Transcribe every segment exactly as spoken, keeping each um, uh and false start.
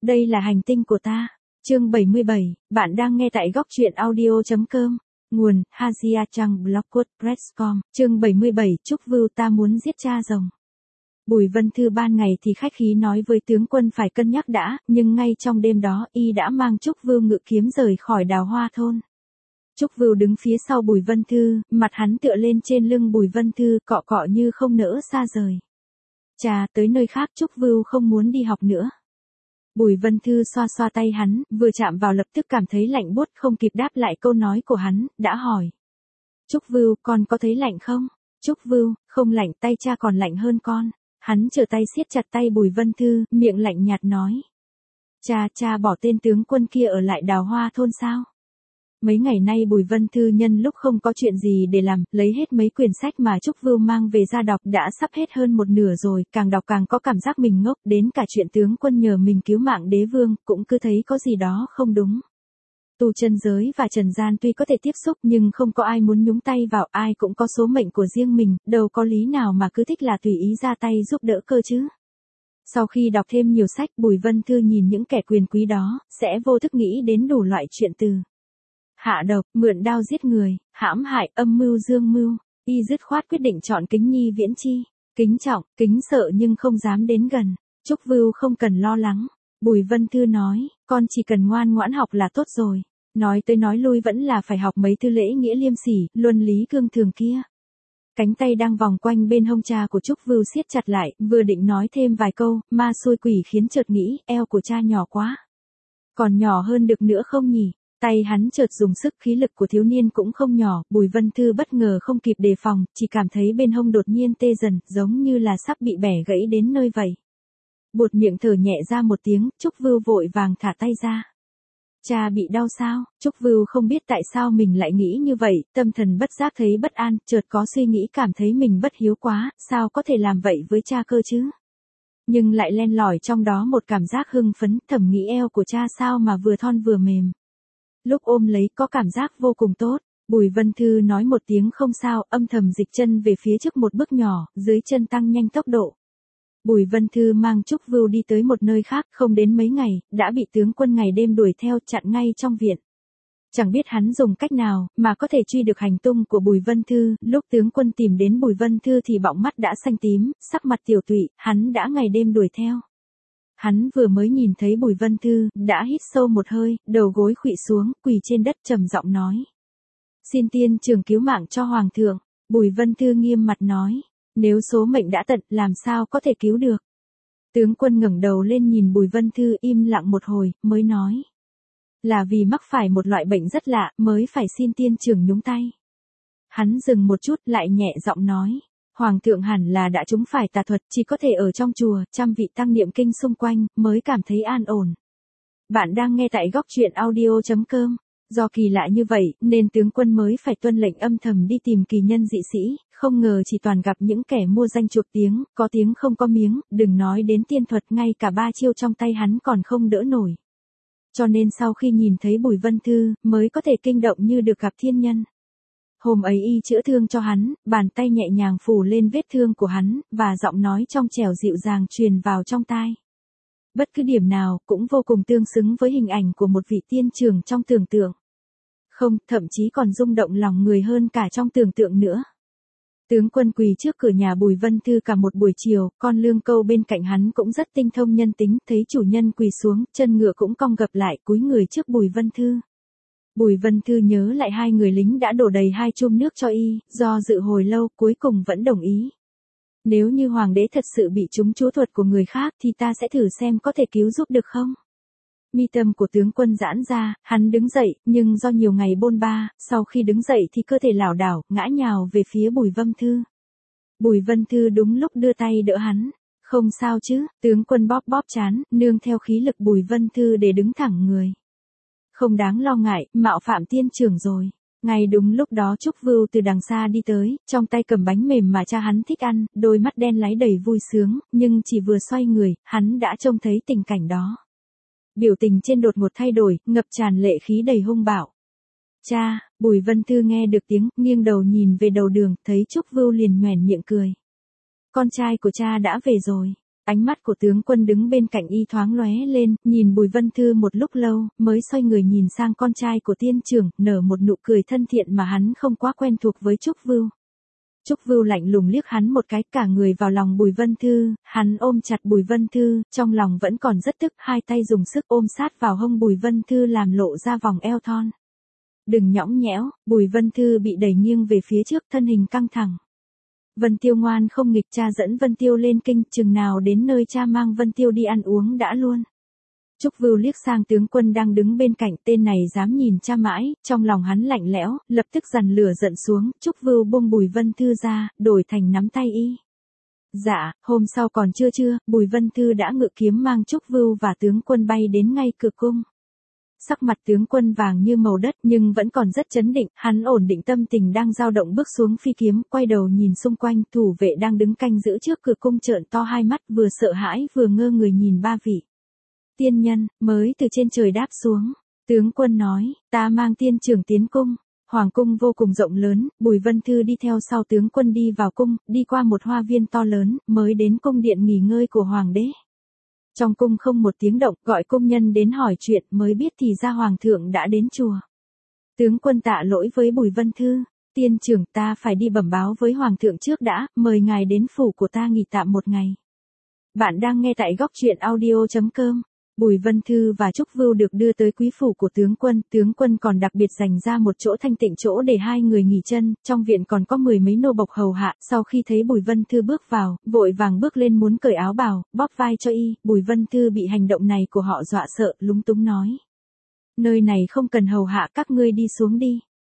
Đây là hành tinh của ta. Chương bảy mươi bảy, bạn đang nghe tại góc truyện audio chấm com. Nguồn: Hazia Trang blogwordpress chấm com. Chương bảy mươi bảy, Trúc Vưu ta muốn giết cha rồng. Bùi Vân Thư ban ngày thì khách khí nói với tướng quân phải cân nhắc đã, nhưng ngay trong đêm đó, y đã mang Trúc Vưu ngự kiếm rời khỏi Đào Hoa thôn. Trúc Vưu đứng phía sau Bùi Vân Thư, mặt hắn tựa lên trên lưng Bùi Vân Thư, cọ cọ như không nỡ xa rời. Cha, tới nơi khác Trúc Vưu không muốn đi học nữa. Bùi Vân Thư xoa xoa tay hắn, vừa chạm vào lập tức cảm thấy lạnh buốt, không kịp đáp lại câu nói của hắn, đã hỏi. Trúc Vưu, con có thấy lạnh không? Trúc Vưu, không lạnh, tay cha còn lạnh hơn con. Hắn trở tay siết chặt tay Bùi Vân Thư, miệng lạnh nhạt nói. Cha, cha bỏ tên tướng quân kia ở lại Đào Hoa thôn sao? Mấy ngày nay Bùi Vân Thư nhân lúc không có chuyện gì để làm, lấy hết mấy quyển sách mà Trúc Vưu mang về ra đọc, đã sắp hết hơn một nửa rồi, càng đọc càng có cảm giác mình ngốc, đến cả chuyện tướng quân nhờ mình cứu mạng đế vương, cũng cứ thấy có gì đó không đúng. Tu chân giới và trần gian tuy có thể tiếp xúc nhưng không có ai muốn nhúng tay vào, ai cũng có số mệnh của riêng mình, đâu có lý nào mà cứ thích là tùy ý ra tay giúp đỡ cơ chứ. Sau khi đọc thêm nhiều sách, Bùi Vân Thư nhìn những kẻ quyền quý đó, sẽ vô thức nghĩ đến đủ loại chuyện từ hạ độc, mượn đao giết người, hãm hại, âm mưu dương mưu. Y dứt khoát quyết định chọn Kính Nhi Viễn Chi. Kính trọng, kính sợ nhưng không dám đến gần. Trúc Vưu không cần lo lắng. Bùi Vân Thư nói, con chỉ cần ngoan ngoãn học là tốt rồi. Nói tới nói lui vẫn là phải học mấy thứ lễ nghĩa liêm sỉ, luân lý cương thường kia. Cánh tay đang vòng quanh bên hông cha của Trúc Vưu siết chặt lại, vừa định nói thêm vài câu, ma xui quỷ khiến chợt nghĩ, eo của cha nhỏ quá. Còn nhỏ hơn được nữa không nhỉ? Tay hắn chợt dùng sức, khí lực của thiếu niên cũng không nhỏ, Bùi Vân Thư bất ngờ không kịp đề phòng, chỉ cảm thấy bên hông đột nhiên tê dần, giống như là sắp bị bẻ gãy đến nơi vậy. Buột miệng thở nhẹ ra một tiếng, Trúc Vưu vội vàng thả tay ra. Cha bị đau sao? Trúc Vưu không biết tại sao mình lại nghĩ như vậy, tâm thần bất giác thấy bất an, chợt có suy nghĩ cảm thấy mình bất hiếu quá, sao có thể làm vậy với cha cơ chứ? Nhưng lại len lỏi trong đó một cảm giác hưng phấn, thầm nghĩ eo của cha sao mà vừa thon vừa mềm. Lúc ôm lấy có cảm giác vô cùng tốt. Bùi Vân Thư nói một tiếng không sao, âm thầm dịch chân về phía trước một bước nhỏ, dưới chân tăng nhanh tốc độ. Bùi Vân Thư mang Trúc Vưu đi tới một nơi khác, không đến mấy ngày, đã bị tướng quân ngày đêm đuổi theo, chặn ngay trong viện. Chẳng biết hắn dùng cách nào, mà có thể truy được hành tung của Bùi Vân Thư, lúc tướng quân tìm đến Bùi Vân Thư thì bọng mắt đã xanh tím, sắc mặt tiểu tụy, hắn đã ngày đêm đuổi theo. Hắn vừa mới nhìn thấy Bùi Vân Thư, đã hít sâu một hơi, đầu gối khuỵu xuống, quỳ trên đất trầm giọng nói. Xin tiên trường cứu mạng cho Hoàng thượng. Bùi Vân Thư nghiêm mặt nói. Nếu số mệnh đã tận, làm sao có thể cứu được? Tướng quân ngẩng đầu lên nhìn Bùi Vân Thư im lặng một hồi, mới nói. Là vì mắc phải một loại bệnh rất lạ, mới phải xin tiên trường nhúng tay. Hắn dừng một chút, lại nhẹ giọng nói. Hoàng thượng hẳn là đã trúng phải tà thuật, chỉ có thể ở trong chùa, trăm vị tăng niệm kinh xung quanh, mới cảm thấy an ổn. Bạn đang nghe tại góc truyện audio chấm com. Do kỳ lạ như vậy, nên tướng quân mới phải tuân lệnh âm thầm đi tìm kỳ nhân dị sĩ, không ngờ chỉ toàn gặp những kẻ mua danh chuộc tiếng, có tiếng không có miếng, đừng nói đến tiên thuật, ngay cả ba chiêu trong tay hắn còn không đỡ nổi. Cho nên sau khi nhìn thấy Bùi Vân Thư, mới có thể kinh động như được gặp thiên nhân. Hôm ấy y chữa thương cho hắn, bàn tay nhẹ nhàng phủ lên vết thương của hắn, và giọng nói trong trẻo dịu dàng truyền vào trong tai. Bất cứ điểm nào, cũng vô cùng tương xứng với hình ảnh của một vị tiên trường trong tưởng tượng. Không, thậm chí còn rung động lòng người hơn cả trong tưởng tượng nữa. Tướng quân quỳ trước cửa nhà Bùi Vân Thư cả một buổi chiều, con lương câu bên cạnh hắn cũng rất tinh thông nhân tính, thấy chủ nhân quỳ xuống, chân ngựa cũng cong gập lại, cúi người trước Bùi Vân Thư. Bùi Vân Thư nhớ lại hai người lính đã đổ đầy hai chum nước cho y, do dự hồi lâu, cuối cùng vẫn đồng ý. Nếu như hoàng đế thật sự bị trúng chú thuật của người khác thì ta sẽ thử xem có thể cứu giúp được không? Mi tâm của tướng quân giãn ra, hắn đứng dậy, nhưng do nhiều ngày bôn ba, sau khi đứng dậy thì cơ thể lảo đảo, ngã nhào về phía Bùi Vân Thư. Bùi Vân Thư đúng lúc đưa tay đỡ hắn. Không sao chứ, tướng quân bóp bóp trán, nương theo khí lực Bùi Vân Thư để đứng thẳng người. Không đáng lo ngại, mạo phạm tiên trưởng rồi. Ngay đúng lúc đó Trúc Vưu từ đằng xa đi tới, trong tay cầm bánh mềm mà cha hắn thích ăn, đôi mắt đen láy đầy vui sướng, nhưng chỉ vừa xoay người, hắn đã trông thấy tình cảnh đó. Biểu tình trên đột ngột thay đổi, ngập tràn lệ khí đầy hung bạo. Cha, Bùi Vân Thư nghe được tiếng, nghiêng đầu nhìn về đầu đường, thấy Trúc Vưu liền nhoẻn miệng cười. Con trai của cha đã về rồi. Ánh mắt của tướng quân đứng bên cạnh y thoáng lóe lên, nhìn Bùi Vân Thư một lúc lâu, mới xoay người nhìn sang con trai của tiên trưởng, nở một nụ cười thân thiện mà hắn không quá quen thuộc với Trúc Vưu. Trúc Vưu lạnh lùng liếc hắn một cái, cả người vào lòng Bùi Vân Thư, hắn ôm chặt Bùi Vân Thư, trong lòng vẫn còn rất tức, hai tay dùng sức ôm sát vào hông Bùi Vân Thư làm lộ ra vòng eo thon. Đừng nhõng nhẽo, Bùi Vân Thư bị đẩy nghiêng về phía trước, thân hình căng thẳng. Vân Tiêu ngoan không nghịch, cha dẫn Vân Tiêu lên kinh, chừng nào đến nơi cha mang Vân Tiêu đi ăn uống đã luôn. Trúc Vưu liếc sang tướng quân đang đứng bên cạnh, tên này dám nhìn cha mãi, trong lòng hắn lạnh lẽo, lập tức dằn lửa giận xuống, Trúc Vưu buông Bùi Vân Thư ra, đổi thành nắm tay y. Dạ, hôm sau còn chưa trưa, Bùi Vân Thư đã ngự kiếm mang Trúc Vưu và tướng quân bay đến ngay cửa cung. Sắc mặt tướng quân vàng như màu đất nhưng vẫn còn rất chấn định, hắn ổn định tâm tình đang dao động bước xuống phi kiếm, quay đầu nhìn xung quanh, thủ vệ đang đứng canh giữ trước cửa cung trợn to hai mắt, vừa sợ hãi vừa ngơ người nhìn ba vị tiên nhân mới từ trên trời đáp xuống. Tướng quân nói, ta mang tiên trưởng tiến cung. Hoàng cung vô cùng rộng lớn, Bùi Vân Thư đi theo sau tướng quân đi vào cung, đi qua một hoa viên to lớn, mới đến cung điện nghỉ ngơi của hoàng đế. Trong cung không một tiếng động, gọi công nhân đến hỏi chuyện, mới biết thì ra hoàng thượng đã đến chùa. Tướng quân tạ lỗi với Bùi Vân Thư, tiên trưởng, ta phải đi bẩm báo với hoàng thượng trước đã, mời ngài đến phủ của ta nghỉ tạm một ngày. Bạn đang nghe tại góc truyện audio chấm com. Bùi Vân Thư và Trúc Vưu được đưa tới quý phủ của tướng quân, tướng quân còn đặc biệt dành ra một chỗ thanh tịnh chỗ để hai người nghỉ chân, trong viện còn có mười mấy nô bộc hầu hạ, sau khi thấy Bùi Vân Thư bước vào, vội vàng bước lên muốn cởi áo bào, bóp vai cho y, Bùi Vân Thư bị hành động này của họ dọa sợ, lúng túng nói. Nơi này không cần hầu hạ, các ngươi đi xuống đi.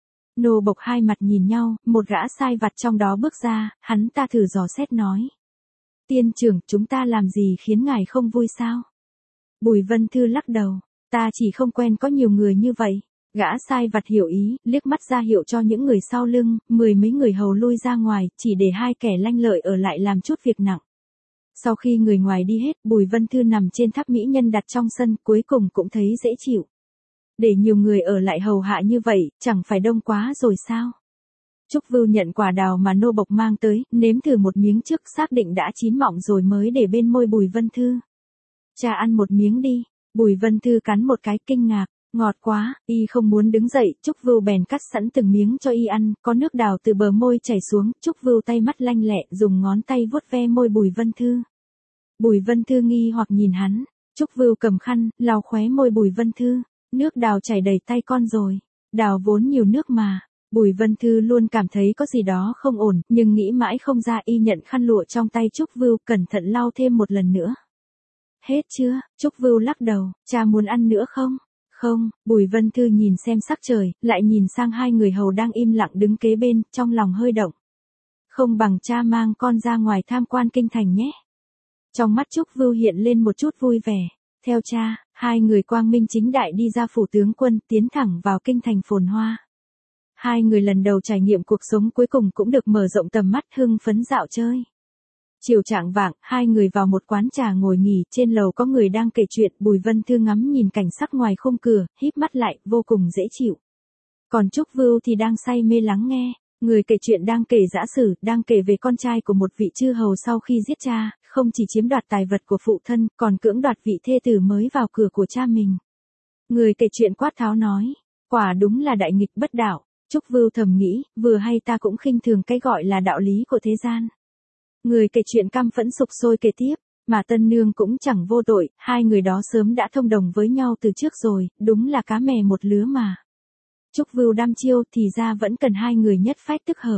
Nô bộc hai mặt nhìn nhau, một gã sai vặt trong đó bước ra, hắn ta thử dò xét nói. Tiên trưởng, chúng ta làm gì khiến ngài không vui sao? Bùi Vân Thư lắc đầu, ta chỉ không quen có nhiều người như vậy. Gã sai vặt hiểu ý, liếc mắt ra hiệu cho những người sau lưng, mười mấy người hầu lui ra ngoài, chỉ để hai kẻ lanh lợi ở lại làm chút việc nặng. Sau khi người ngoài đi hết, Bùi Vân Thư nằm trên tháp mỹ nhân đặt trong sân, cuối cùng cũng thấy dễ chịu. Để nhiều người ở lại hầu hạ như vậy, chẳng phải đông quá rồi sao? Trúc Vưu nhận quả đào mà nô bộc mang tới, nếm thử một miếng trước, xác định đã chín mọng rồi mới để bên môi Bùi Vân Thư. Cha ăn một miếng đi. Bùi Vân Thư cắn một cái, kinh ngạc, ngọt quá, y không muốn đứng dậy, Trúc Vưu bèn cắt sẵn từng miếng cho y ăn, có nước đào từ bờ môi chảy xuống, Trúc Vưu tay mắt lanh lẹ, dùng ngón tay vuốt ve môi Bùi Vân Thư. Bùi Vân Thư nghi hoặc nhìn hắn, Trúc Vưu cầm khăn, lau khóe môi Bùi Vân Thư, nước đào chảy đầy tay con rồi, đào vốn nhiều nước mà. Bùi Vân Thư luôn cảm thấy có gì đó không ổn, nhưng nghĩ mãi không ra, y nhận khăn lụa trong tay Trúc Vưu, cẩn thận lau thêm một lần nữa. Hết chưa? Trúc Vưu lắc đầu, cha muốn ăn nữa không? Không, Bùi Vân Thư nhìn xem sắc trời, lại nhìn sang hai người hầu đang im lặng đứng kế bên, trong lòng hơi động. Không bằng cha mang con ra ngoài tham quan kinh thành nhé. Trong mắt Trúc Vưu hiện lên một chút vui vẻ. Theo cha, hai người quang minh chính đại đi ra phủ tướng quân, tiến thẳng vào kinh thành phồn hoa. Hai người lần đầu trải nghiệm cuộc sống cuối cùng cũng được mở rộng tầm mắt, hưng phấn dạo chơi. Chiều chạng vạng, hai người vào một quán trà ngồi nghỉ, trên lầu có người đang kể chuyện, Bùi Vân Thư ngắm nhìn cảnh sắc ngoài khung cửa, híp mắt lại, vô cùng dễ chịu. Còn Trúc Vưu thì đang say mê lắng nghe, người kể chuyện đang kể dã sử, đang kể về con trai của một vị chư hầu sau khi giết cha, không chỉ chiếm đoạt tài vật của phụ thân, còn cưỡng đoạt vị thê tử mới vào cửa của cha mình. Người kể chuyện quát tháo nói, quả đúng là đại nghịch bất đạo. Trúc Vưu thầm nghĩ, vừa hay ta cũng khinh thường cái gọi là đạo lý của thế gian. Người kể chuyện căm phẫn sục sôi kể tiếp, mà tân nương cũng chẳng vô tội, hai người đó sớm đã thông đồng với nhau từ trước rồi, đúng là cá mè một lứa mà. Trúc Vưu đăm chiêu, thì ra vẫn cần hai người nhất phách tức hợp.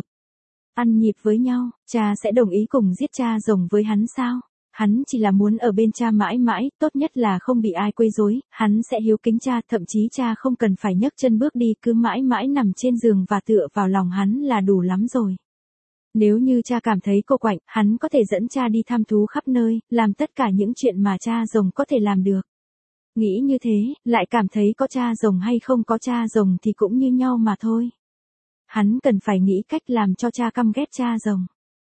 Ăn nhịp với nhau, cha sẽ đồng ý cùng giết cha rồng với hắn sao? Hắn chỉ là muốn ở bên cha mãi mãi, tốt nhất là không bị ai quấy rối, hắn sẽ hiếu kính cha, thậm chí cha không cần phải nhấc chân bước đi, cứ mãi mãi nằm trên giường và tựa vào lòng hắn là đủ lắm rồi. Nếu như cha cảm thấy cô quạnh, hắn có thể dẫn cha đi thăm thú khắp nơi, làm tất cả những chuyện mà cha rồng có thể làm được. Nghĩ như thế, lại cảm thấy có cha rồng hay không có cha rồng thì cũng như nhau mà thôi. Hắn cần phải nghĩ cách làm cho cha căm ghét cha rồng.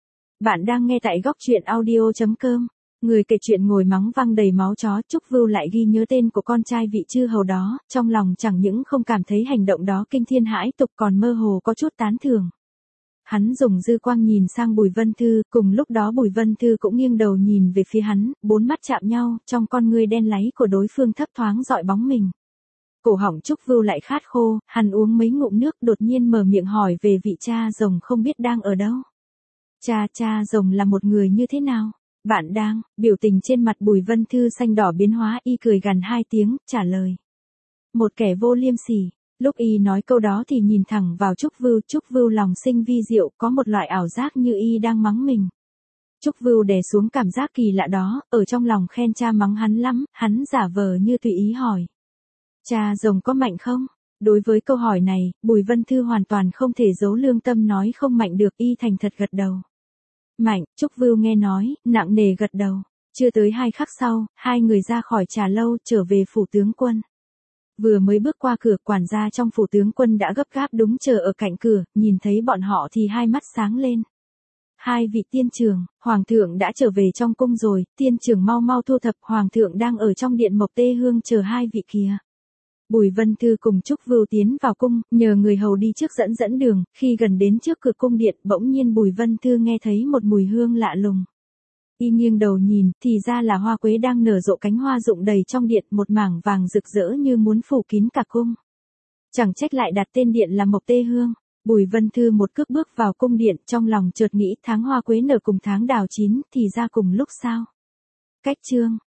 Bạn đang nghe tại góc truyện audio chấm com. Người kể chuyện ngồi mắng văng đầy máu chó, Trúc Vưu lại ghi nhớ tên của con trai vị chư hầu đó, trong lòng chẳng những không cảm thấy hành động đó kinh thiên hãi tục, còn mơ hồ có chút tán thưởng. Hắn dùng dư quang nhìn sang Bùi Vân Thư, cùng lúc đó Bùi Vân Thư cũng nghiêng đầu nhìn về phía hắn, bốn mắt chạm nhau, trong con ngươi đen láy của đối phương thấp thoáng dọi bóng mình. Cổ họng Trúc Vưu lại khát khô, hắn uống mấy ngụm nước đột nhiên mở miệng hỏi về vị cha rồng không biết đang ở đâu. Cha cha rồng là một người như thế nào? Bạn đang, biểu tình trên mặt Bùi Vân Thư xanh đỏ biến hóa y cười gằn hai tiếng, trả lời. Một kẻ vô liêm sỉ. Lúc y nói câu đó thì nhìn thẳng vào Trúc Vưu, Trúc Vưu lòng sinh vi diệu, có một loại ảo giác như y đang mắng mình. Trúc Vưu đè xuống cảm giác kỳ lạ đó, ở trong lòng khen cha mắng hắn lắm, hắn giả vờ như tùy ý hỏi. Cha rồng có mạnh không? Đối với câu hỏi này, Bùi Vân Thư hoàn toàn không thể giấu lương tâm nói không mạnh được, y thành thật gật đầu. Mạnh, Trúc Vưu nghe nói, nặng nề gật đầu. Chưa tới hai khắc sau, hai người ra khỏi trà lâu, trở về phủ tướng quân. Vừa mới bước qua cửa, quản gia trong phủ tướng quân đã gấp gáp đúng chờ ở cạnh cửa, nhìn thấy bọn họ thì hai mắt sáng lên. Hai vị tiên trưởng, hoàng thượng đã trở về trong cung rồi, tiên trưởng mau mau thu thập, hoàng thượng đang ở trong điện Mộc Tê Hương chờ hai vị kia. Bùi Vân Thư cùng Trúc Vưu tiến vào cung, nhờ người hầu đi trước dẫn dẫn đường, khi gần đến trước cửa cung điện, bỗng nhiên Bùi Vân Thư nghe thấy một mùi hương lạ lùng. Y nghiêng đầu nhìn, thì ra là hoa quế đang nở rộ cánh hoa rụng đầy trong điện, một mảng vàng rực rỡ như muốn phủ kín cả cung. Chẳng trách lại đặt tên điện là Mộc Tê Hương. Bùi Vân Thư một cước bước vào cung điện, trong lòng chợt nghĩ tháng hoa quế nở cùng tháng đào chín, thì ra cùng lúc sao? Cách chương